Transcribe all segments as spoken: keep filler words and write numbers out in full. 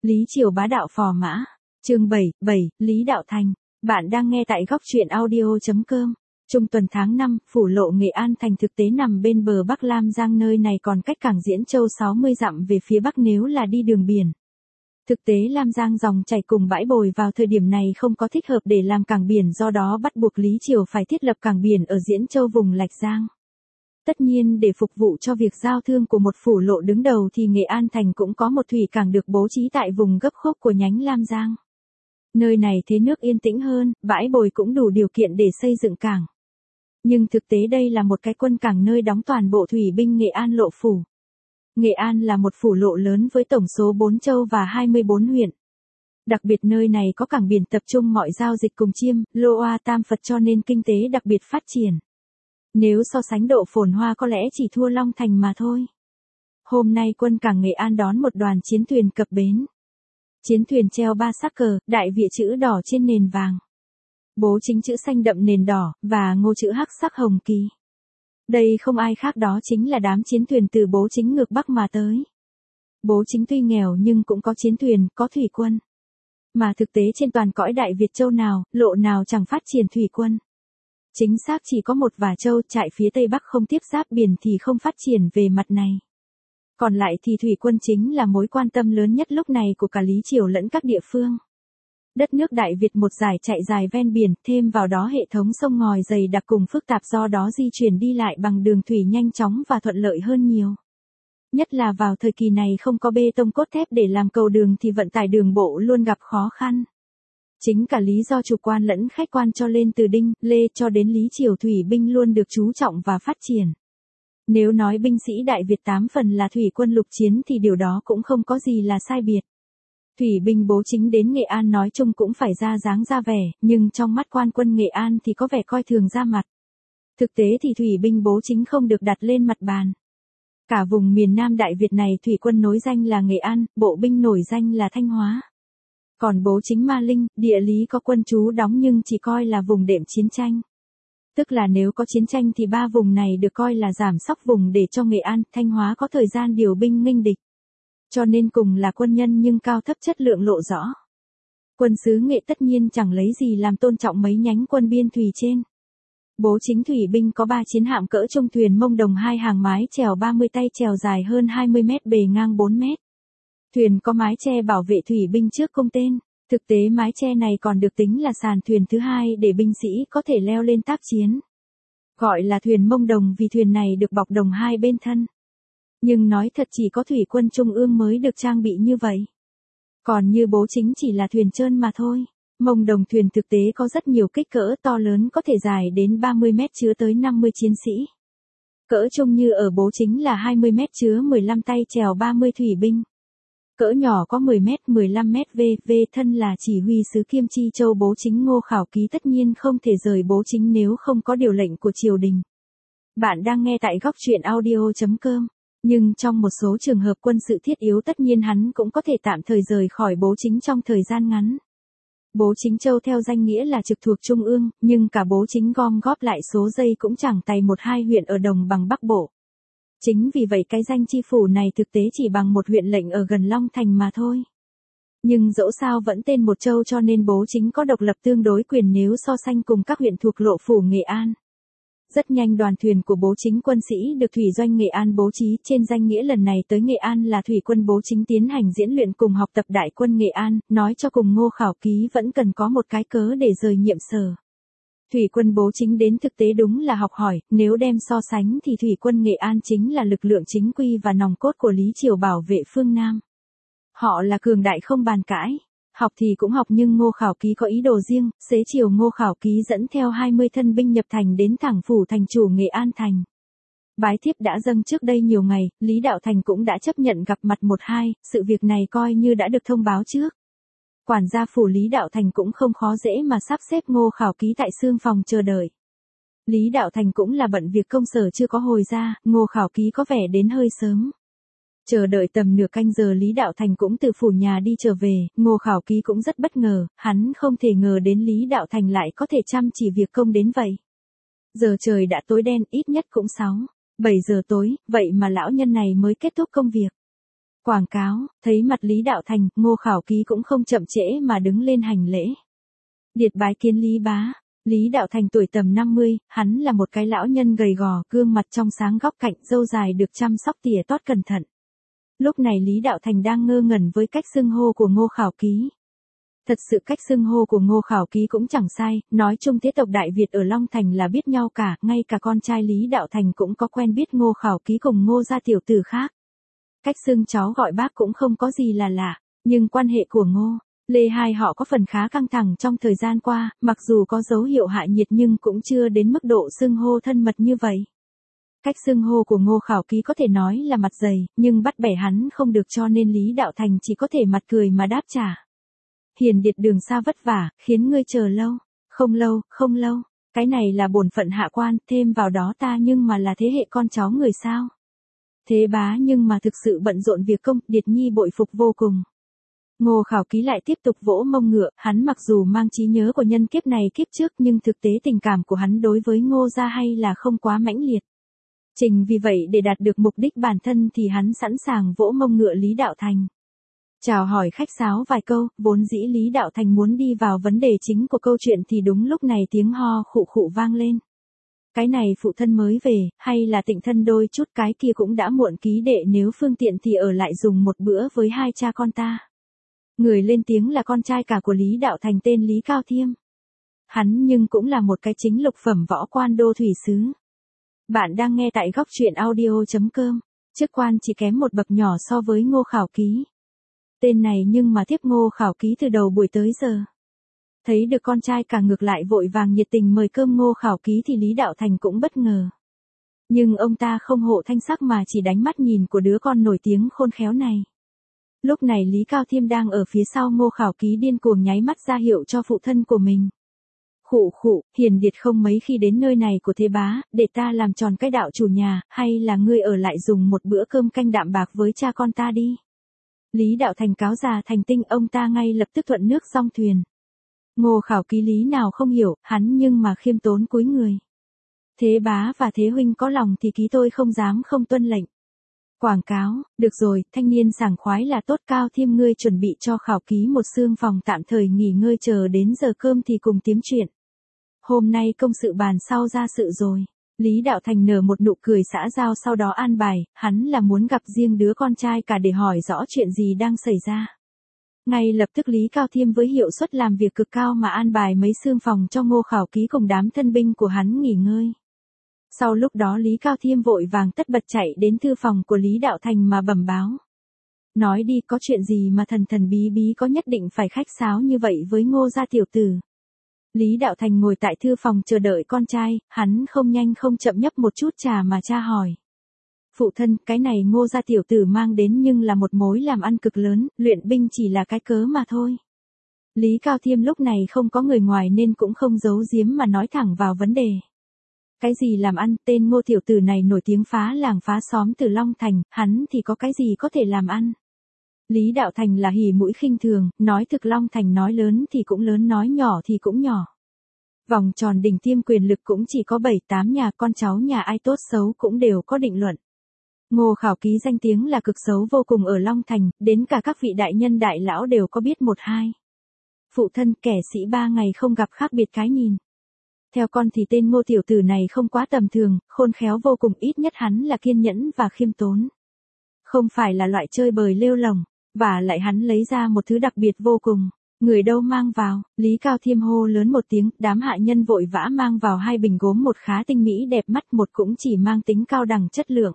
Lý Triều bá đạo phò mã. Chương bảy, bảy, Lý Đạo Thành. Bạn đang nghe tại góc truyện audio.com. Trung tuần tháng năm, phủ lộ Nghệ An thành thực tế nằm bên bờ Bắc Lam Giang, nơi này còn cách cảng Diễn Châu sáu mươi dặm về phía bắc nếu là đi đường biển. Thực tế Lam Giang dòng chảy cùng bãi bồi vào thời điểm này không có thích hợp để làm cảng biển, do đó bắt buộc Lý Triều phải thiết lập cảng biển ở Diễn Châu vùng Lạch Giang. Tất nhiên để phục vụ cho việc giao thương của một phủ lộ đứng đầu thì Nghệ An thành cũng có một thủy cảng được bố trí tại vùng gấp khúc của nhánh Lam Giang. Nơi này thế nước yên tĩnh hơn, bãi bồi cũng đủ điều kiện để xây dựng cảng. Nhưng thực tế đây là một cái quân cảng nơi đóng toàn bộ thủy binh Nghệ An lộ phủ. Nghệ An là một phủ lộ lớn với tổng số bốn châu và hai mươi bốn huyện. Đặc biệt nơi này có cảng biển tập trung mọi giao dịch cùng Chiêm, Lô Oa, Tam Phật, cho nên kinh tế đặc biệt phát triển. Nếu so sánh độ phồn hoa có lẽ chỉ thua Long Thành mà thôi. Hôm nay quân cảng Nghệ An đón một đoàn chiến thuyền cập bến. Chiến thuyền treo ba sắc cờ, đại Việt chữ đỏ trên nền vàng. Bố Chính chữ xanh đậm nền đỏ, và Ngô chữ hắc sắc hồng kỳ. Đây không ai khác đó chính là đám chiến thuyền từ Bố Chính ngược Bắc mà tới. Bố Chính tuy nghèo nhưng cũng có chiến thuyền, có thủy quân. Mà thực tế trên toàn cõi đại Việt châu nào, lộ nào chẳng phát triển thủy quân. Chính xác chỉ có một vài châu trại phía Tây Bắc không tiếp giáp biển thì không phát triển về mặt này. Còn lại thì thủy quân chính là mối quan tâm lớn nhất lúc này của cả Lý Triều lẫn các địa phương. Đất nước Đại Việt một dải chạy dài ven biển, thêm vào đó hệ thống sông ngòi dày đặc cùng phức tạp, do đó di chuyển đi lại bằng đường thủy nhanh chóng và thuận lợi hơn nhiều. Nhất là vào thời kỳ này không có bê tông cốt thép để làm cầu đường thì vận tải đường bộ luôn gặp khó khăn. Chính cả lý do chủ quan lẫn khách quan cho lên từ Đinh, Lê cho đến Lý Triều thủy binh luôn được chú trọng và phát triển. Nếu nói binh sĩ Đại Việt tám phần là thủy quân lục chiến thì điều đó cũng không có gì là sai biệt. Thủy binh Bố Chính đến Nghệ An nói chung cũng phải ra dáng ra vẻ, nhưng trong mắt quan quân Nghệ An thì có vẻ coi thường ra mặt. Thực tế thì thủy binh Bố Chính không được đặt lên mặt bàn. Cả vùng miền Nam Đại Việt này thủy quân nối danh là Nghệ An, bộ binh nổi danh là Thanh Hóa. Còn Bố Chính Ma Linh, địa lý có quân trú đóng nhưng chỉ coi là vùng đệm chiến tranh. Tức là nếu có chiến tranh thì ba vùng này được coi là giảm sóc vùng để cho Nghệ An, Thanh Hóa có thời gian điều binh nghênh địch. Cho nên cùng là quân nhân nhưng cao thấp chất lượng lộ rõ. Quân xứ Nghệ tất nhiên chẳng lấy gì làm tôn trọng mấy nhánh quân biên thủy trên. Bố Chính thủy binh có ba chiến hạm cỡ trung thuyền mông đồng hai hàng mái chèo ba mươi tay chèo dài hơn hai mươi mét, bề ngang bốn mét. Thuyền có mái che bảo vệ thủy binh trước cung tên. Thực tế mái che này còn được tính là sàn thuyền thứ hai để binh sĩ có thể leo lên tác chiến. Gọi là thuyền mông đồng vì thuyền này được bọc đồng hai bên thân. Nhưng nói thật chỉ có thủy quân trung ương mới được trang bị như vậy. Còn như Bố Chính chỉ là thuyền trơn mà thôi. Mông đồng thuyền thực tế có rất nhiều kích cỡ, to lớn có thể dài đến ba mươi mét chứa tới năm mươi chiến sĩ. Cỡ trung như ở Bố Chính là hai mươi mét chứa mười lăm tay chèo ba mươi thủy binh. Cỡ nhỏ có mười mét, mười lăm mét, v v thân là chỉ huy sứ Kiêm Chi Châu Bố Chính Ngô Khảo Ký tất nhiên không thể rời Bố Chính nếu không có điều lệnh của triều đình. Bạn đang nghe tại góc truyện audio.com. Nhưng trong một số trường hợp quân sự thiết yếu tất nhiên hắn cũng có thể tạm thời rời khỏi Bố Chính trong thời gian ngắn. Bố Chính Châu theo danh nghĩa là trực thuộc Trung ương, nhưng cả Bố Chính gom góp lại số giây cũng chẳng tay một hai huyện ở đồng bằng Bắc Bộ. Chính vì vậy cái danh chi phủ này thực tế chỉ bằng một huyện lệnh ở gần Long Thành mà thôi. Nhưng dẫu sao vẫn tên một châu cho nên Bố Chính có độc lập tương đối quyền nếu so sánh cùng các huyện thuộc lộ phủ Nghệ An. Rất nhanh đoàn thuyền của Bố Chính quân sĩ được thủy doanh Nghệ An bố trí, trên danh nghĩa lần này tới Nghệ An là thủy quân Bố Chính tiến hành diễn luyện cùng học tập đại quân Nghệ An, nói cho cùng Ngô Khảo Ký vẫn cần có một cái cớ để rời nhiệm sở. Thủy quân Bố Chính đến thực tế đúng là học hỏi, nếu đem so sánh thì thủy quân Nghệ An chính là lực lượng chính quy và nòng cốt của Lý Triều bảo vệ phương Nam. Họ là cường đại không bàn cãi. Học thì cũng học nhưng Ngô Khảo Ký có ý đồ riêng, xế chiều Ngô Khảo Ký dẫn theo hai mươi thân binh nhập thành đến thẳng phủ thành chủ Nghệ An thành. Bái thiếp đã dâng trước đây nhiều ngày, Lý Đạo Thành cũng đã chấp nhận gặp mặt một hai, sự việc này coi như đã được thông báo trước. Quản gia phủ Lý Đạo Thành cũng không khó dễ mà sắp xếp Ngô Khảo Ký tại xương phòng chờ đợi. Lý Đạo Thành cũng là bận việc công sở chưa có hồi ra, Ngô Khảo Ký có vẻ đến hơi sớm. Chờ đợi tầm nửa canh giờ Lý Đạo Thành cũng từ phủ nhà đi trở về, Ngô Khảo Ký cũng rất bất ngờ, hắn không thể ngờ đến Lý Đạo Thành lại có thể chăm chỉ việc công đến vậy. Giờ trời đã tối đen, ít nhất cũng sáu, bảy giờ tối, vậy mà lão nhân này mới kết thúc công việc. Quảng cáo, thấy mặt Lý Đạo Thành, Ngô Khảo Ký cũng không chậm trễ mà đứng lên hành lễ. Điệt bái kiến Lý bá. Lý Đạo Thành tuổi tầm năm mươi, hắn là một cái lão nhân gầy gò, gương mặt trong sáng góc cạnh, râu dài được chăm sóc tỉa tót cẩn thận. Lúc này Lý Đạo Thành đang ngơ ngẩn với cách xưng hô của Ngô Khảo Ký. Thật sự cách xưng hô của Ngô Khảo Ký cũng chẳng sai, nói chung thế tộc Đại Việt ở Long Thành là biết nhau cả, ngay cả con trai Lý Đạo Thành cũng có quen biết Ngô Khảo Ký cùng Ngô gia tiểu tử khác. Cách xưng cháu gọi bác cũng không có gì là lạ, nhưng quan hệ của Ngô, Lê hai họ có phần khá căng thẳng trong thời gian qua, mặc dù có dấu hiệu hạ nhiệt nhưng cũng chưa đến mức độ xưng hô thân mật như vậy. Cách xưng hô của Ngô Khảo Ký có thể nói là mặt dày, nhưng bắt bẻ hắn không được cho nên Lý Đạo Thành chỉ có thể mặt cười mà đáp trả. Hiền điệt đường xa vất vả, khiến ngươi chờ lâu. Không lâu, không lâu, cái này là bổn phận hạ quan, thêm vào đó ta nhưng mà là thế hệ con cháu người sao. Thế bá nhưng mà thực sự bận rộn việc công, Điệt Nhi bội phục vô cùng. Ngô Khảo Ký lại tiếp tục vỗ mông ngựa, hắn mặc dù mang trí nhớ của nhân kiếp này kiếp trước nhưng thực tế tình cảm của hắn đối với Ngô gia hay là không quá mãnh liệt. Trình vì vậy để đạt được mục đích bản thân thì hắn sẵn sàng vỗ mông ngựa Lý Đạo Thành. Chào hỏi khách sáo vài câu, vốn dĩ Lý Đạo Thành muốn đi vào vấn đề chính của câu chuyện thì đúng lúc này tiếng ho khụ khụ vang lên. Cái này phụ thân mới về, hay là tịnh thân đôi chút, cái kia cũng đã muộn ký đệ, nếu phương tiện thì ở lại dùng một bữa với hai cha con ta. Người lên tiếng là con trai cả của Lý Đạo Thành tên Lý Cao Thiêm. Hắn nhưng cũng là một cái chính lục phẩm võ quan đô thủy sứ. Bạn đang nghe tại góc truyện audio chấm com, chức quan chỉ kém một bậc nhỏ so với Ngô Khảo Ký. Tên này nhưng mà tiếp Ngô Khảo Ký từ đầu buổi tới giờ. Thấy được con trai cả ngược lại vội vàng nhiệt tình mời cơm Ngô Khảo Ký thì Lý Đạo Thành cũng bất ngờ. Nhưng ông ta không hộ thanh sắc mà chỉ đánh mắt nhìn của đứa con nổi tiếng khôn khéo này. Lúc này Lý Cao Thiêm đang ở phía sau Ngô Khảo Ký điên cuồng nháy mắt ra hiệu cho phụ thân của mình. Khụ khụ, hiền điệt không mấy khi đến nơi này của thế bá, để ta làm tròn cái đạo chủ nhà, hay là ngươi ở lại dùng một bữa cơm canh đạm bạc với cha con ta đi. Lý Đạo Thành cáo già thành tinh, ông ta ngay lập tức thuận nước song thuyền. Ngô Khảo Ký lý nào không hiểu, hắn nhưng mà khiêm tốn cúi người. Thế bá và thế huynh có lòng thì ký tôi không dám không tuân lệnh. Quảng cáo, được rồi, thanh niên sảng khoái là tốt. Cao Thiêm ngươi chuẩn bị cho Khảo Ký một xương phòng tạm thời nghỉ ngơi, chờ đến giờ cơm thì cùng tím chuyện. Hôm nay công sự bàn sau ra sự rồi. Lý Đạo Thành nở một nụ cười xã giao sau đó an bài, hắn là muốn gặp riêng đứa con trai cả để hỏi rõ chuyện gì đang xảy ra. Ngay lập tức Lý Cao Thiêm với hiệu suất làm việc cực cao mà an bài mấy xương phòng cho Ngô Khảo Ký cùng đám thân binh của hắn nghỉ ngơi. Sau lúc đó Lý Cao Thiêm vội vàng tất bật chạy đến thư phòng của Lý Đạo Thành mà bẩm báo. Nói đi, có chuyện gì mà thần thần bí bí có nhất định phải khách sáo như vậy với Ngô gia tiểu tử. Lý Đạo Thành ngồi tại thư phòng chờ đợi con trai, hắn không nhanh không chậm nhấp một chút trà mà tra hỏi. Phụ thân, cái này Ngô gia tiểu tử mang đến nhưng là một mối làm ăn cực lớn, luyện binh chỉ là cái cớ mà thôi. Lý Cao Thiêm lúc này không có người ngoài nên cũng không giấu giếm mà nói thẳng vào vấn đề. Cái gì làm ăn, tên Ngô tiểu tử này nổi tiếng phá làng phá xóm từ Long Thành, hắn thì có cái gì có thể làm ăn. Lý Đạo Thành là hỉ mũi khinh thường, nói thực Long Thành nói lớn thì cũng lớn, nói nhỏ thì cũng nhỏ. Vòng tròn đỉnh tiêm quyền lực cũng chỉ có bảy tám nhà, con cháu nhà ai tốt xấu cũng đều có định luận. Ngô Khảo Ký danh tiếng là cực xấu vô cùng ở Long Thành, đến cả các vị đại nhân đại lão đều có biết một hai. Phụ thân, kẻ sĩ ba ngày không gặp khác biệt cái nhìn. Theo con thì tên Ngô tiểu tử này không quá tầm thường, khôn khéo vô cùng, ít nhất hắn là kiên nhẫn và khiêm tốn. Không phải là loại chơi bời lêu lồng, và lại hắn lấy ra một thứ đặc biệt vô cùng. Người đâu mang vào, Lý Cao Thiêm hô lớn một tiếng, đám hạ nhân vội vã mang vào hai bình gốm, một khá tinh mỹ đẹp mắt, một cũng chỉ mang tính cao đẳng chất lượng.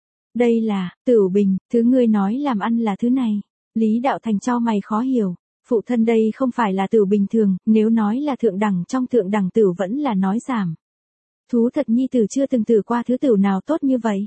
Đây là, tửu bình, thứ ngươi nói làm ăn là thứ này. Lý Đạo Thành cho mày khó hiểu. Phụ thân, đây không phải là tửu bình thường, nếu nói là thượng đẳng trong thượng đẳng tửu vẫn là nói giảm. Thú thật nhi tử chưa từng thử qua thứ tửu nào tốt như vậy.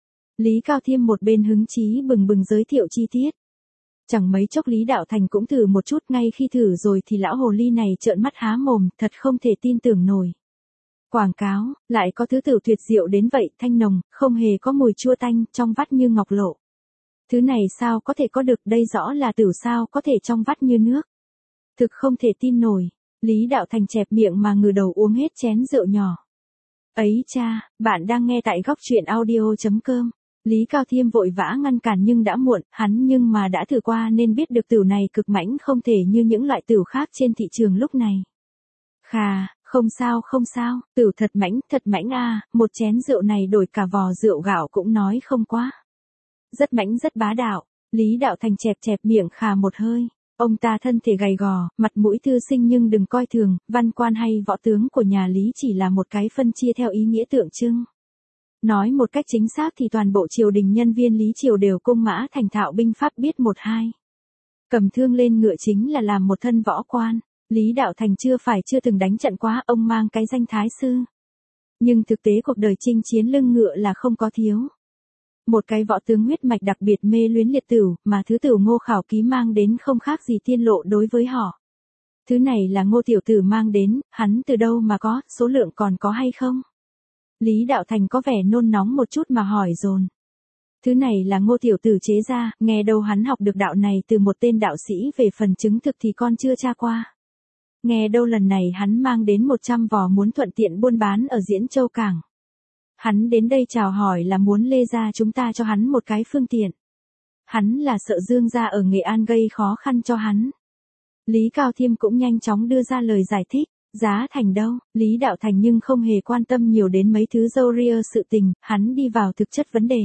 Lý Cao Thiêm một bên hứng chí bừng bừng giới thiệu chi tiết. Chẳng mấy chốc Lý Đạo Thành cũng thử một chút, ngay khi thử rồi thì lão hồ ly này trợn mắt há mồm, thật không thể tin tưởng nổi. Quảng cáo, lại có thứ tửu tuyệt diệu đến vậy, thanh nồng, không hề có mùi chua tanh, trong vắt như ngọc lộ. Thứ này sao có thể có được, đây rõ là tửu sao có thể trong vắt như nước. Thực không thể tin nổi, Lý Đạo Thành chẹp miệng mà ngửa đầu uống hết chén rượu nhỏ. Ấy cha, bạn đang nghe tại góc truyện audio chấm com. Lý Cao Thiêm vội vã ngăn cản nhưng đã muộn, hắn nhưng mà đã thử qua nên biết được tửu này cực mãnh không thể như những loại tửu khác trên thị trường lúc này. Khà, không sao không sao, tửu thật mãnh, thật mãnh a, một chén rượu này đổi cả vò rượu gạo cũng nói không quá. Rất mãnh rất bá đạo, Lý Đạo Thành chẹp chẹp miệng khà một hơi. Ông ta thân thể gầy gò, mặt mũi thư sinh nhưng đừng coi thường, văn quan hay võ tướng của nhà Lý chỉ là một cái phân chia theo ý nghĩa tượng trưng. Nói một cách chính xác thì toàn bộ triều đình nhân viên Lý Triều đều cung mã thành thạo binh pháp biết một hai. Cầm thương lên ngựa chính là làm một thân võ quan, Lý Đạo Thành chưa phải chưa từng đánh trận quá, ông mang cái danh thái sư. Nhưng thực tế cuộc đời chinh chiến lưng ngựa là không có thiếu. Một cái võ tướng huyết mạch đặc biệt mê luyến liệt tửu, mà thứ tửu Ngô Khảo Ký mang đến không khác gì tiên lộ đối với họ. Thứ này là Ngô tiểu tử mang đến, hắn từ đâu mà có, số lượng còn có hay không? Lý Đạo Thành có vẻ nôn nóng một chút mà hỏi dồn. Thứ này là Ngô tiểu tử chế ra, nghe đâu hắn học được đạo này từ một tên đạo sĩ, về phần chứng thực thì con chưa tra qua. Nghe đâu lần này hắn mang đến một trăm vò muốn thuận tiện buôn bán ở Diễn Châu Cảng. Hắn đến đây chào hỏi là muốn Lê gia chúng ta cho hắn một cái phương tiện. Hắn là sợ Dương gia ở Nghệ An gây khó khăn cho hắn. Lý Cao Thiêm cũng nhanh chóng đưa ra lời giải thích. Giá thành đâu, Lý Đạo Thành nhưng không hề quan tâm nhiều đến mấy thứ râu ria sự tình, hắn đi vào thực chất vấn đề.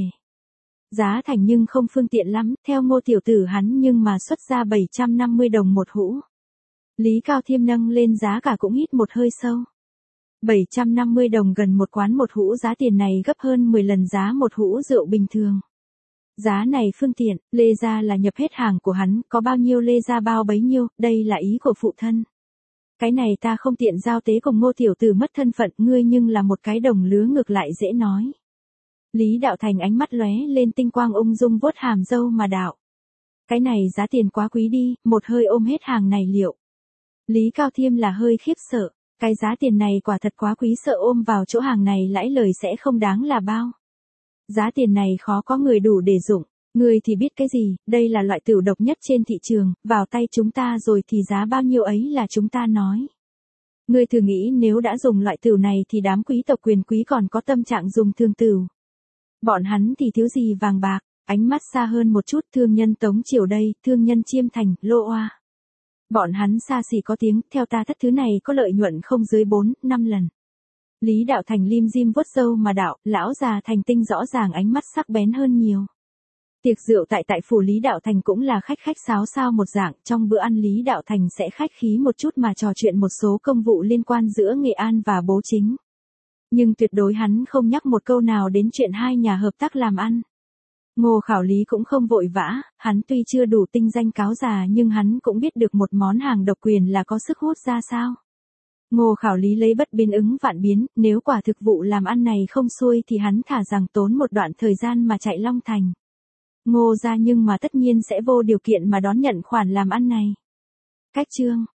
Giá thành nhưng không phương tiện lắm, theo Ngô tiểu tử hắn nhưng mà xuất ra bảy trăm năm mươi đồng một hũ. Lý Cao Thiêm nâng lên giá cả cũng hít một hơi sâu. bảy trăm năm mươi đồng gần một quán một hũ, giá tiền này gấp hơn mười lần giá một hũ rượu bình thường. Giá này phương tiện, Lê gia là nhập hết hàng của hắn, có bao nhiêu Lê gia bao bấy nhiêu, đây là ý của phụ thân. Cái này ta không tiện giao tế cùng Ngô tiểu tử mất thân phận, ngươi nhưng là một cái đồng lứa ngược lại dễ nói. Lý Đạo Thành ánh mắt lóe lên tinh quang, ung dung vuốt hàm râu mà đạo. Cái này giá tiền quá quý đi, một hơi ôm hết hàng này liệu. Lý Cao Thiêm là hơi khiếp sợ, cái giá tiền này quả thật quá quý, sợ ôm vào chỗ hàng này lãi lời sẽ không đáng là bao. Giá tiền này khó có người đủ để dụng. Ngươi thì biết cái gì, đây là loại tửu độc nhất trên thị trường, vào tay chúng ta rồi thì giá bao nhiêu ấy là chúng ta nói. Ngươi thử nghĩ nếu đã dùng loại tửu này thì đám quý tộc quyền quý còn có tâm trạng dùng thương tửu. Bọn hắn thì thiếu gì vàng bạc, ánh mắt xa hơn một chút, thương nhân Tống Triều đây, thương nhân Chiêm Thành, Lô Oa. Bọn hắn xa xỉ có tiếng, theo ta thất thứ này có lợi nhuận không dưới bốn, năm lần. Lý Đạo Thành lim dim vuốt râu mà đạo, lão già thành tinh rõ ràng ánh mắt sắc bén hơn nhiều. Tiệc rượu tại tại phủ Lý Đạo Thành cũng là khách khách sáo sao một dạng, trong bữa ăn Lý Đạo Thành sẽ khách khí một chút mà trò chuyện một số công vụ liên quan giữa Nghệ An và Bố Chính. Nhưng tuyệt đối hắn không nhắc một câu nào đến chuyện hai nhà hợp tác làm ăn. Ngô Khảo Lý cũng không vội vã, hắn tuy chưa đủ tinh danh cáo già nhưng hắn cũng biết được một món hàng độc quyền là có sức hút ra sao. Ngô Khảo Lý lấy bất biến ứng vạn biến, nếu quả thực vụ làm ăn này không xuôi thì hắn thả rằng tốn một đoạn thời gian mà chạy Long Thành. Ngô ra nhưng mà tất nhiên sẽ vô điều kiện mà đón nhận khoản làm ăn này. Cách chương